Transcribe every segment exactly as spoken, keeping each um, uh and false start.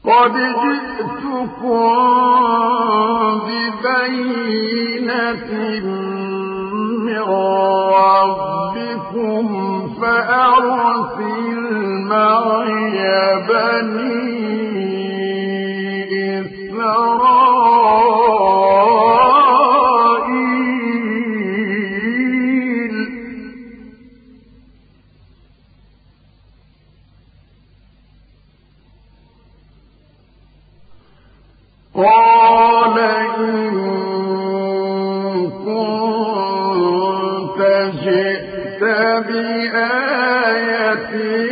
قد جئتكم ببينة من ربكم فأرسل معي بني إسرائيل. قال إن كنت جئت بآية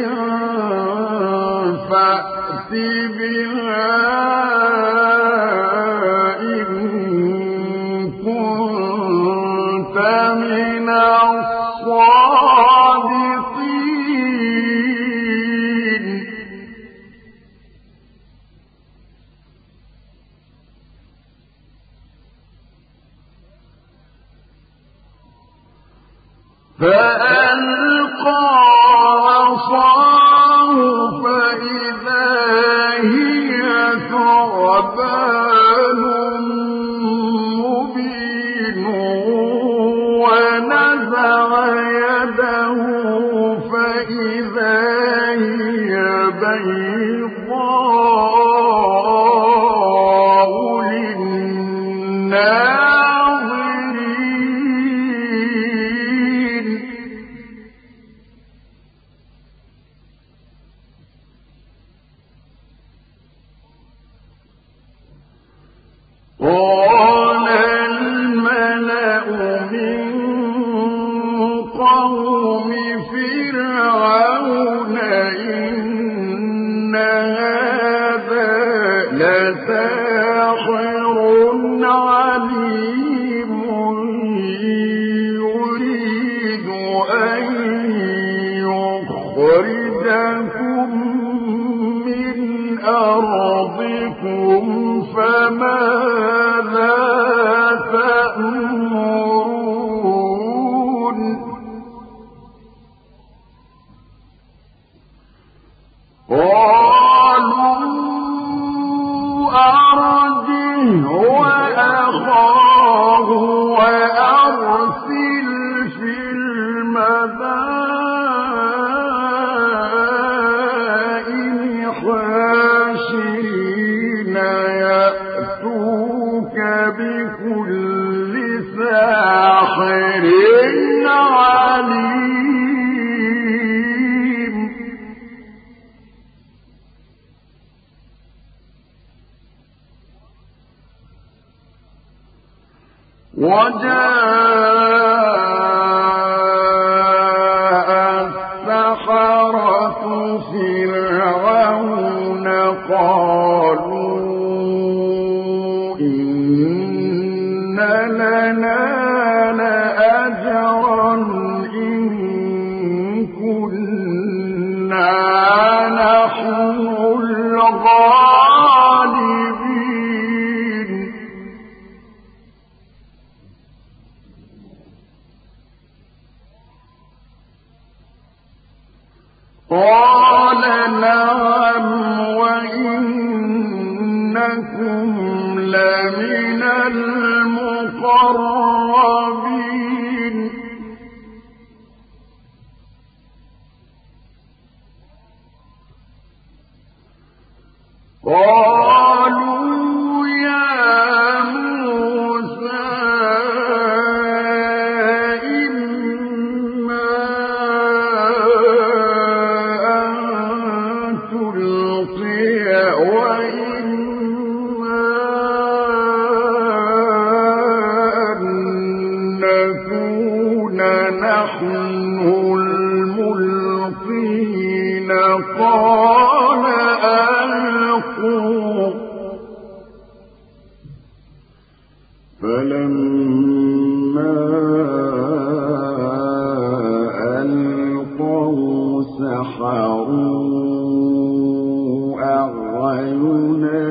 فأت بها إن كنت من الصادقين. فألقى عصاه فإذا هي ثعبان مبين ونزع يده فإذا هي بيضاء للناظرين. قال الملأ من قوم فرعون إن هذا لساحر عليم يريد أن يخرجكم من أرضكم فماذا تأمرون؟ قالوا أرجه وأخاه وأرسل في المدائن حاشرين يأتوك بكل ساحر عليم. وجاء السحرة فرعون قالوا إن لنا لأجرا إن كنا نحن الغالبين. قال نعم وإنكم لمن المقربين. قالوا يا موسى إما أن تلقي وإما أن نكون نحن الملقين. قال ألقوا. فلما ألقوا سحروا أعين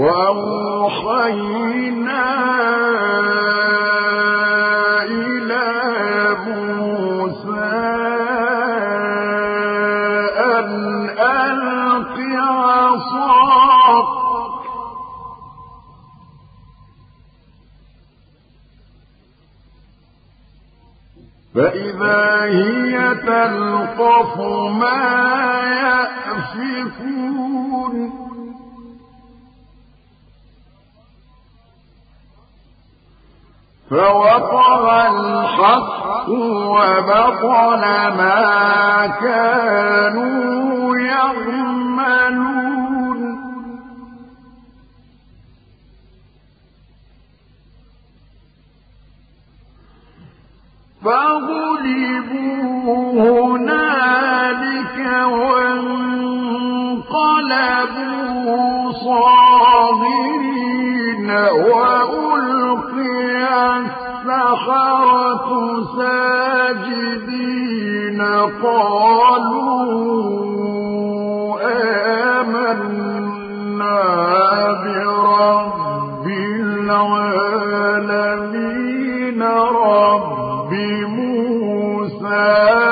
وأوحينا إلى موسى أن ألق عصاك فإذا هي تلقف ما يأفكون فوقع الحق وبطل ما كانوا يعملون فغلبوا هنالك وانقلبوا صاغرين وألقي السحرة ساجدين قالوا آمنا برب العالمين رب موسى